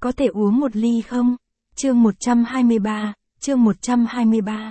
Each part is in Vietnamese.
Có thể uống một ly không? Chương 123, chương 123.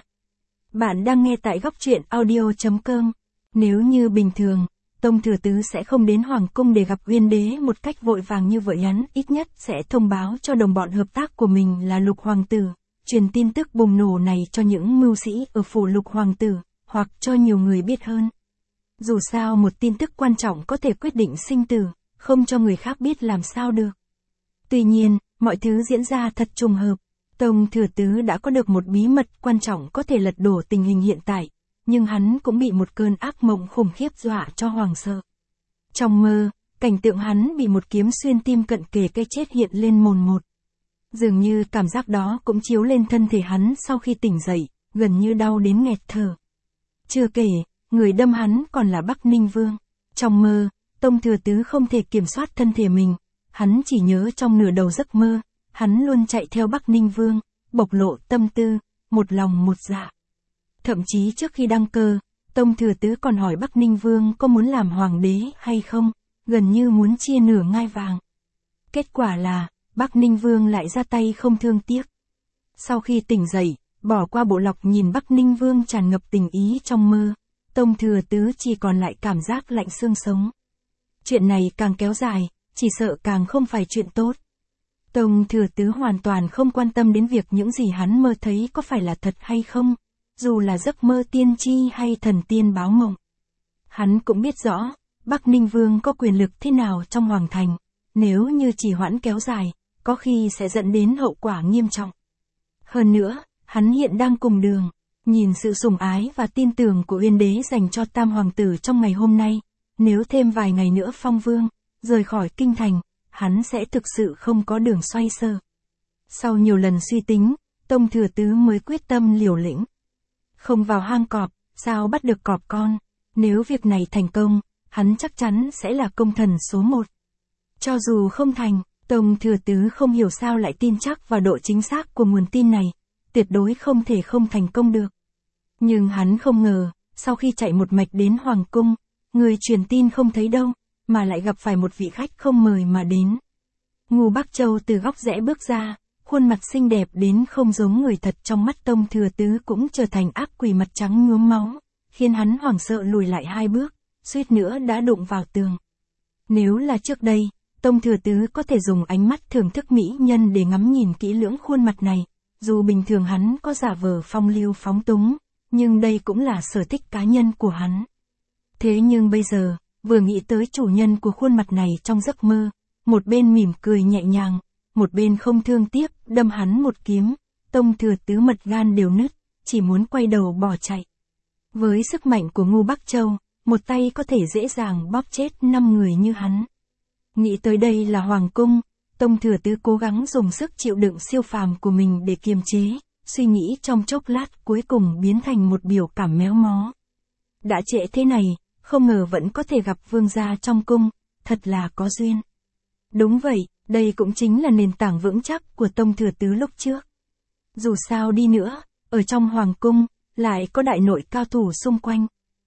Bạn đang nghe tại góc truyện audio.com. Nếu như bình thường, Tông Thừa Tứ sẽ không đến Hoàng Cung để gặp Uyên Đế một cách vội vàng như vậy, hắn ít nhất sẽ thông báo cho đồng bọn hợp tác của mình là Lục Hoàng Tử, truyền tin tức bùng nổ này cho những mưu sĩ ở phủ Lục Hoàng Tử, hoặc cho nhiều người biết hơn. Dù sao một tin tức quan trọng có thể quyết định sinh tử, không cho người khác biết làm sao được. Tuy nhiên, mọi thứ diễn ra thật trùng hợp. Tông Thừa Tứ đã có được một bí mật quan trọng có thể lật đổ tình hình hiện tại, nhưng hắn cũng bị một cơn ác mộng khủng khiếp dọa cho hoảng sợ. Trong mơ, cảnh tượng hắn bị một kiếm xuyên tim cận kề cái chết hiện lên mồn một. Dường như cảm giác đó cũng chiếu lên thân thể hắn sau khi tỉnh dậy, gần như đau đến nghẹt thở. Chưa kể, người đâm hắn còn là Bắc Ninh Vương. Trong mơ, Tông Thừa Tứ không thể kiểm soát thân thể mình, hắn chỉ nhớ trong nửa đầu giấc mơ, hắn luôn chạy theo Bắc Ninh Vương, bộc lộ tâm tư, một lòng một dạ. Thậm chí trước khi đăng cơ, Tông Thừa Tứ còn hỏi Bắc Ninh Vương có muốn làm hoàng đế hay không, gần như muốn chia nửa ngai vàng. Kết quả là, Bắc Ninh Vương lại ra tay không thương tiếc. Sau khi tỉnh dậy, bỏ qua bộ lọc nhìn Bắc Ninh Vương tràn ngập tình ý trong mơ, Tông Thừa Tứ chỉ còn lại cảm giác lạnh xương sống. Chuyện này càng kéo dài, chỉ sợ càng không phải chuyện tốt. Tông Thừa Tứ hoàn toàn không quan tâm đến việc những gì hắn mơ thấy có phải là thật hay không, dù là giấc mơ tiên tri hay thần tiên báo mộng. Hắn cũng biết rõ, Bắc Ninh Vương có quyền lực thế nào trong hoàng thành, nếu như chỉ hoãn kéo dài, có khi sẽ dẫn đến hậu quả nghiêm trọng. Hơn nữa, hắn hiện đang cùng đường, nhìn sự sủng ái và tin tưởng của Uyên Đế dành cho Tam Hoàng Tử trong ngày hôm nay, nếu thêm vài ngày nữa phong vương, rời khỏi kinh thành, hắn sẽ thực sự không có đường xoay sở. Sau nhiều lần suy tính, Tông Thừa Tứ mới quyết tâm liều lĩnh. Không vào hang cọp, sao bắt được cọp con? Nếu việc này thành công, hắn chắc chắn sẽ là công thần số 1. Cho dù không thành, Tông Thừa Tứ không hiểu sao lại tin chắc vào độ chính xác của nguồn tin này, tuyệt đối không thể không thành công được. Nhưng hắn không ngờ, sau khi chạy một mạch đến Hoàng Cung, người truyền tin không thấy đâu, mà lại gặp phải một vị khách không mời mà đến. Ngô Bắc Châu từ góc rẽ bước ra, khuôn mặt xinh đẹp đến không giống người thật, trong mắt Tông Thừa Tứ cũng trở thành ác quỷ mặt trắng nhuốm máu, khiến hắn hoảng sợ lùi lại 2 bước, suýt nữa đã đụng vào tường. Nếu là trước đây, Tông Thừa Tứ có thể dùng ánh mắt thưởng thức mỹ nhân để ngắm nhìn kỹ lưỡng khuôn mặt này, dù bình thường hắn có giả vờ phong lưu phóng túng, nhưng đây cũng là sở thích cá nhân của hắn. Thế nhưng bây giờ, vừa nghĩ tới chủ nhân của khuôn mặt này trong giấc mơ, một bên mỉm cười nhẹ nhàng, một bên không thương tiếc, đâm hắn một kiếm, Tông Thừa Tứ mật gan đều nứt, chỉ muốn quay đầu bỏ chạy. Với sức mạnh của Ngô Bắc Châu, một tay có thể dễ dàng bóp chết 5 người như hắn. Nghĩ tới đây là Hoàng Cung, Tông Thừa Tứ cố gắng dùng sức chịu đựng siêu phàm của mình để kiềm chế, suy nghĩ trong chốc lát cuối cùng biến thành một biểu cảm méo mó. Đã trễ thế này, không ngờ vẫn có thể gặp vương gia trong cung, thật là có duyên. Đúng vậy, đây cũng chính là nền tảng vững chắc của Tông Thừa Tứ lúc trước. Dù sao đi nữa, ở trong Hoàng Cung, lại có đại nội cao thủ xung quanh.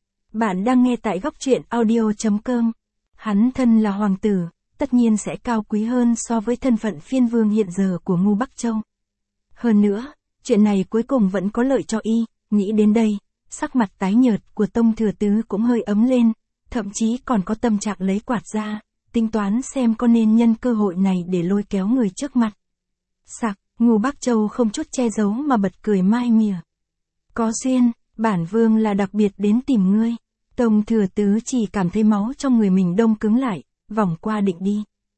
Bạn đang nghe tại góc truyện audio.com. Hắn thân là hoàng tử, tất nhiên sẽ cao quý hơn so với thân phận phiên vương hiện giờ của Ngô Bắc Châu. Hơn nữa, chuyện này cuối cùng vẫn có lợi cho y, nghĩ đến đây, sắc mặt tái nhợt của Tông Thừa Tứ cũng hơi ấm lên, thậm chí còn có tâm trạng lấy quạt ra, tính toán xem có nên nhân cơ hội này để lôi kéo người trước mặt. Sặc, Ngô Bắc Châu không chút che giấu mà bật cười mai mỉa. Có duyên, bản vương là đặc biệt đến tìm ngươi. Tông Thừa Tứ chỉ cảm thấy máu trong người mình đông cứng lại, vòng qua định đi.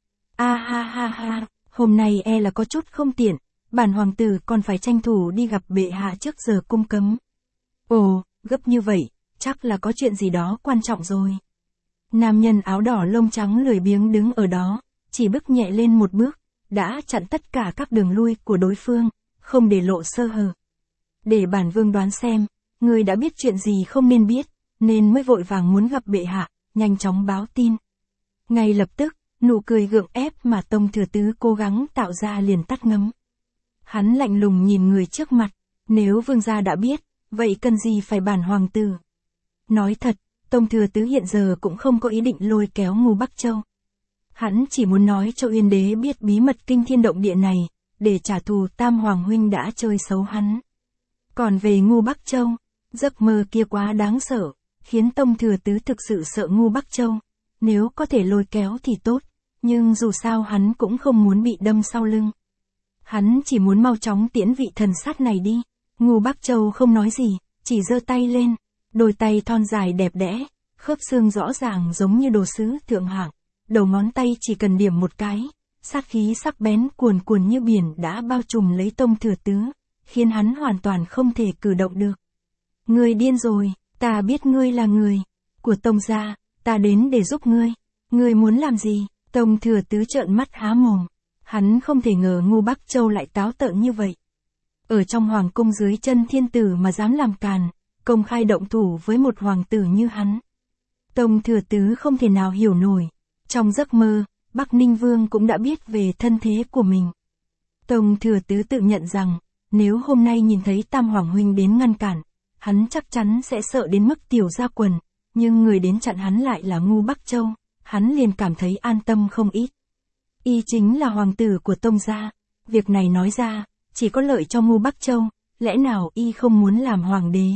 Ha ha, hôm nay e là có chút không tiện, bản hoàng tử còn phải tranh thủ đi gặp bệ hạ trước giờ cung cấm. Ồ, gấp như vậy, chắc là có chuyện gì đó quan trọng rồi. Nam nhân áo đỏ lông trắng lười biếng đứng ở đó, chỉ bước nhẹ lên một bước, đã chặn tất cả các đường lui của đối phương, không để lộ sơ hở. Để bản vương đoán xem, người đã biết chuyện gì không nên biết, nên mới vội vàng muốn gặp bệ hạ, nhanh chóng báo tin. Ngay lập tức, nụ cười gượng ép mà Tông Thừa Tứ cố gắng tạo ra liền tắt ngấm. Hắn lạnh lùng nhìn người trước mặt, nếu vương gia đã biết, vậy cần gì phải bản hoàng tử. Nói thật, Tông Thừa Tứ hiện giờ cũng không có ý định lôi kéo Ngô Bắc Châu. Hắn chỉ muốn nói cho Uyên Đế biết bí mật kinh thiên động địa này, để trả thù Tam Hoàng huynh đã chơi xấu hắn. Còn về Ngưu Bắc Châu, giấc mơ kia quá đáng sợ, khiến Tông Thừa Tứ thực sự sợ Ngưu Bắc Châu. Nếu có thể lôi kéo thì tốt, nhưng dù sao hắn cũng không muốn bị đâm sau lưng. Hắn chỉ muốn mau chóng tiễn vị thần sát này đi. Ngưu Bắc Châu không nói gì, chỉ giơ tay lên, đôi tay thon dài đẹp đẽ, khớp xương rõ ràng giống như đồ sứ thượng hạng, đầu ngón tay chỉ cần điểm một cái, sát khí sắc bén cuồn cuồn như biển đã bao trùm lấy Tông Thừa Tứ, khiến hắn hoàn toàn không thể cử động được. Ngươi điên rồi, ta biết ngươi là người của Tông gia, ta đến để giúp ngươi. Ngươi muốn làm gì? Tông Thừa Tứ trợn mắt há mồm. Hắn không thể ngờ Ngưu Bắc Châu lại táo tợn như vậy. Ở trong hoàng cung dưới chân thiên tử mà dám làm càn, công khai động thủ với một hoàng tử như hắn. Tông Thừa Tứ không thể nào hiểu nổi. Trong giấc mơ, Bắc Ninh Vương cũng đã biết về thân thế của mình. Tông Thừa Tứ tự nhận rằng, nếu hôm nay nhìn thấy Tam Hoàng huynh đến ngăn cản, hắn chắc chắn sẽ sợ đến mức tiểu ra quần, nhưng người đến chặn hắn lại là Ngưu Bắc Châu, hắn liền cảm thấy an tâm không ít. Y chính là hoàng tử của Tông gia, việc này nói ra, chỉ có lợi cho Ngưu Bắc Châu, lẽ nào Y không muốn làm hoàng đế?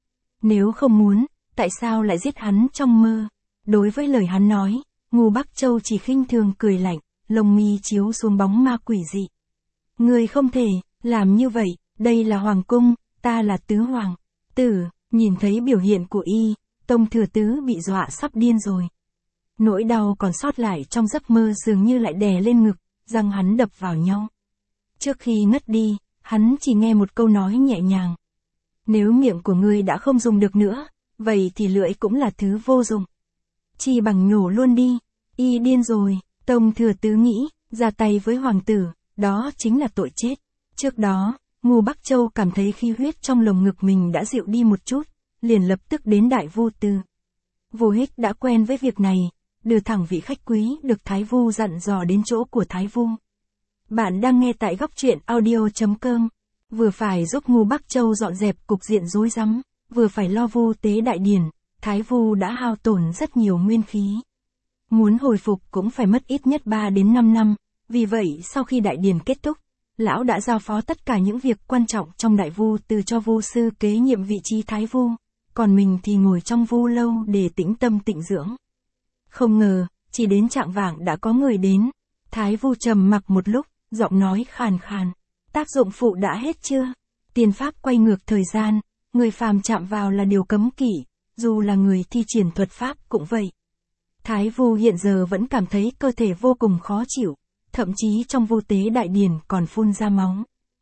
Nếu không muốn, tại sao lại giết hắn trong mơ? Đối với lời hắn nói, Ngưu Bắc Châu chỉ khinh thường cười lạnh, lông mi chiếu xuống bóng ma quỷ dị. Người không thể làm như vậy, đây là hoàng cung, ta là tứ hoàng tử. Nhìn thấy biểu hiện của Y, Tông Thừa Tứ bị dọa sắp điên rồi. Nỗi đau còn sót lại trong giấc mơ dường như lại đè lên ngực, răng hắn đập vào nhau. Trước khi ngất đi, hắn chỉ nghe một câu nói nhẹ nhàng. Nếu miệng của ngươi đã không dùng được nữa, vậy thì lưỡi cũng là thứ vô dụng. Chi bằng nhổ luôn đi. Y điên rồi, Tông Thừa Tứ nghĩ, ra tay với hoàng tử, đó chính là tội chết. Trước đó, Ngưu Bắc Châu cảm thấy khí huyết trong lồng ngực mình đã dịu đi một chút, liền lập tức đến Đại Vu Tư. Vô Hích đã quen với việc này, đưa thẳng vị khách quý được Thái Vu dặn dò đến chỗ của Thái Vu. Bạn đang nghe tại góc truyện audio.com, vừa phải giúp Ngưu Bắc Châu dọn dẹp cục diện rối rắm, vừa phải lo vu tế đại điển, Thái Vu đã hao tổn rất nhiều nguyên khí. Muốn hồi phục cũng phải mất ít nhất 3 đến 5 năm, vì vậy sau khi đại điển kết thúc, lão đã giao phó tất cả những việc quan trọng trong Đại Vu Tư cho Vu sư kế nhiệm vị trí Thái Vu, còn mình thì ngồi trong Vu lâu để tĩnh tâm tịnh dưỡng. Không ngờ, chỉ đến chạng vạng đã có người đến. Thái Vu trầm mặc một lúc, giọng nói khàn khàn. Tác dụng phụ đã hết chưa? Tiên pháp quay ngược thời gian, người phàm chạm vào là điều cấm kỵ, dù là người thi triển thuật pháp cũng vậy. Thái Vu hiện giờ vẫn cảm thấy cơ thể vô cùng khó chịu, thậm chí trong vu tế đại điển còn phun ra máu.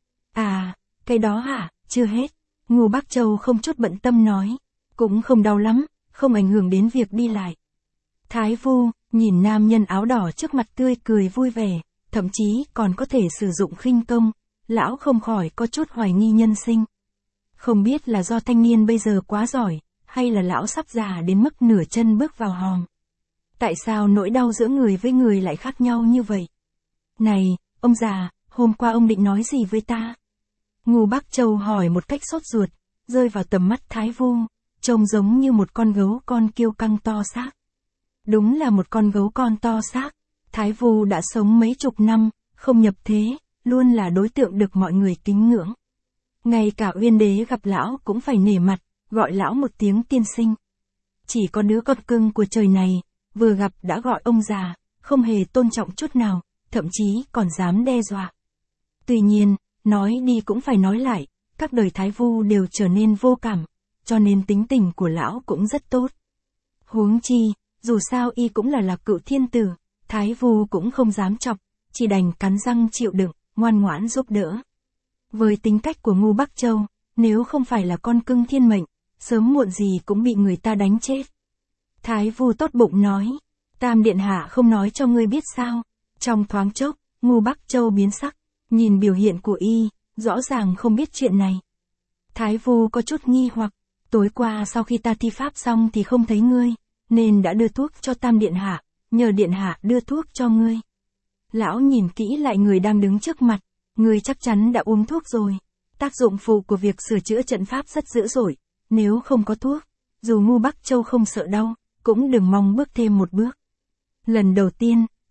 À, cái đó hả? Chưa hết. Ngưu Bắc Châu không chút bận tâm nói. Cũng không đau lắm, không ảnh hưởng đến việc đi lại. Thái Vu nhìn nam nhân áo đỏ trước mặt tươi cười vui vẻ, thậm chí còn có thể sử dụng khinh công, lão không khỏi có chút hoài nghi nhân sinh. Không biết là do thanh niên bây giờ quá giỏi, hay là lão sắp già đến mức nửa chân bước vào hòm. Tại sao nỗi đau giữa người với người lại khác nhau như vậy? Này, ông già, hôm qua ông định nói gì với ta? Ngưu Bắc Châu hỏi một cách sốt ruột, rơi vào tầm mắt Thái Vu, trông giống như một con gấu con kiêu căng to xác. Đúng là một con gấu con to xác. Thái Vu đã sống mấy chục năm, không nhập thế, luôn là đối tượng được mọi người kính ngưỡng. Ngay cả Uyên Đế gặp lão cũng phải nể mặt, gọi lão một tiếng tiên sinh. Chỉ có đứa con cưng của trời này, vừa gặp đã gọi ông già, không hề tôn trọng chút nào, thậm chí còn dám đe dọa. Tuy nhiên, nói đi cũng phải nói lại, các đời Thái Vu đều trở nên vô cảm, cho nên tính tình của lão cũng rất tốt. Huống chi, dù sao Y cũng là cựu thiên tử, Thái Vu cũng không dám chọc, chỉ đành cắn răng chịu đựng, ngoan ngoãn giúp đỡ. Với tính cách của Ngưu Bắc Châu, nếu không phải là con cưng thiên mệnh, sớm muộn gì cũng bị người ta đánh chết. Thái Vu tốt bụng nói, Tam Điện Hạ không nói cho ngươi biết sao. Trong thoáng chốc, Ngưu Bắc Châu biến sắc, nhìn biểu hiện của Y, rõ ràng không biết chuyện này. Thái Vu có chút nghi hoặc, tối qua sau khi ta thi pháp xong thì không thấy ngươi, nên đã đưa thuốc cho Tam Điện Hạ, nhờ Điện Hạ đưa thuốc cho ngươi. Lão nhìn kỹ lại người đang đứng trước mặt, ngươi chắc chắn đã uống thuốc rồi. Tác dụng phụ của việc sửa chữa trận pháp rất dữ dội, nếu không có thuốc, dù Ngưu Bắc Châu không sợ đau, cũng đừng mong bước thêm một bước. Lần đầu tiên,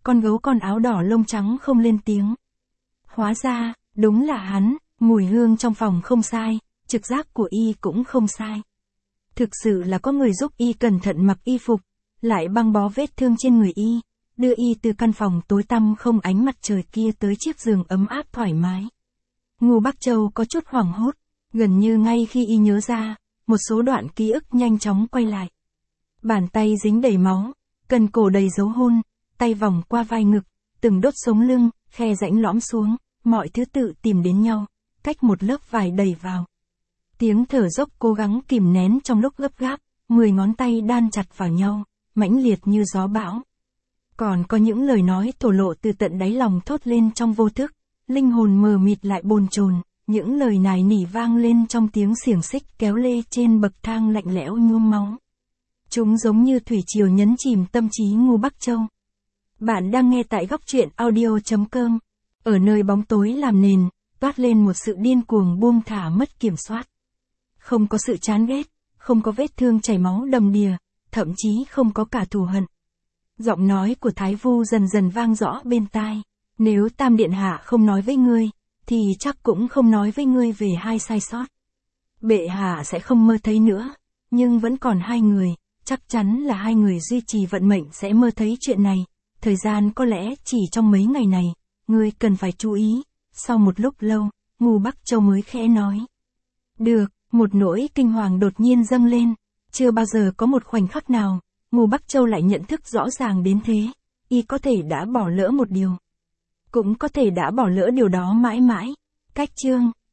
con gấu con áo đỏ lông trắng không lên tiếng. Hóa ra, đúng là hắn, mùi hương trong phòng không sai, trực giác của y cũng không sai. Thực sự là có người giúp y cẩn thận mặc y phục, lại băng bó vết thương trên người y, đưa y từ căn phòng tối tăm không ánh mặt trời kia tới chiếc giường ấm áp thoải mái. Ngô Bắc Châu có chút hoảng hốt, gần như ngay khi y nhớ ra, một số đoạn ký ức nhanh chóng quay lại. Bàn tay dính đầy máu, cần cổ đầy dấu hôn, tay vòng qua vai ngực, từng đốt sống lưng, khe rãnh lõm xuống, mọi thứ tự tìm đến nhau, cách một lớp vải đẩy vào. Tiếng thở dốc cố gắng kìm nén trong lúc gấp gáp, 10 ngón tay đan chặt vào nhau, mãnh liệt như gió bão. Còn có những lời nói thổ lộ từ tận đáy lòng thốt lên trong vô thức, linh hồn mờ mịt lại bồn chồn, những lời nài nỉ vang lên trong tiếng xiềng xích kéo lê trên bậc thang lạnh lẽo nhuốm máu. Chúng giống như thủy triều nhấn chìm tâm trí Ngô Bắc Châu. Bạn đang nghe tại góc truyện audio.com. Ở nơi bóng tối làm nền, toát lên một sự điên cuồng buông thả mất kiểm soát. Không có sự chán ghét, không có vết thương chảy máu đầm đìa, thậm chí không có cả thù hận. Giọng nói của Thái Vu dần dần vang rõ bên tai. Nếu Tam Điện Hạ không nói với ngươi, thì chắc cũng không nói với ngươi về hai sai sót. Bệ hạ sẽ không mơ thấy nữa, nhưng vẫn còn hai người, chắc chắn là hai người duy trì vận mệnh sẽ mơ thấy chuyện này. Thời gian có lẽ chỉ trong mấy ngày này, ngươi cần phải chú ý. Sau một lúc lâu, Ngô Bắc Châu mới khẽ nói. Được, một nỗi kinh hoàng đột nhiên dâng lên. Chưa bao giờ có một khoảnh khắc nào, Ngô Bắc Châu lại nhận thức rõ ràng đến thế. Y có thể đã bỏ lỡ một điều. Cũng có thể đã bỏ lỡ điều đó mãi mãi. Cách chương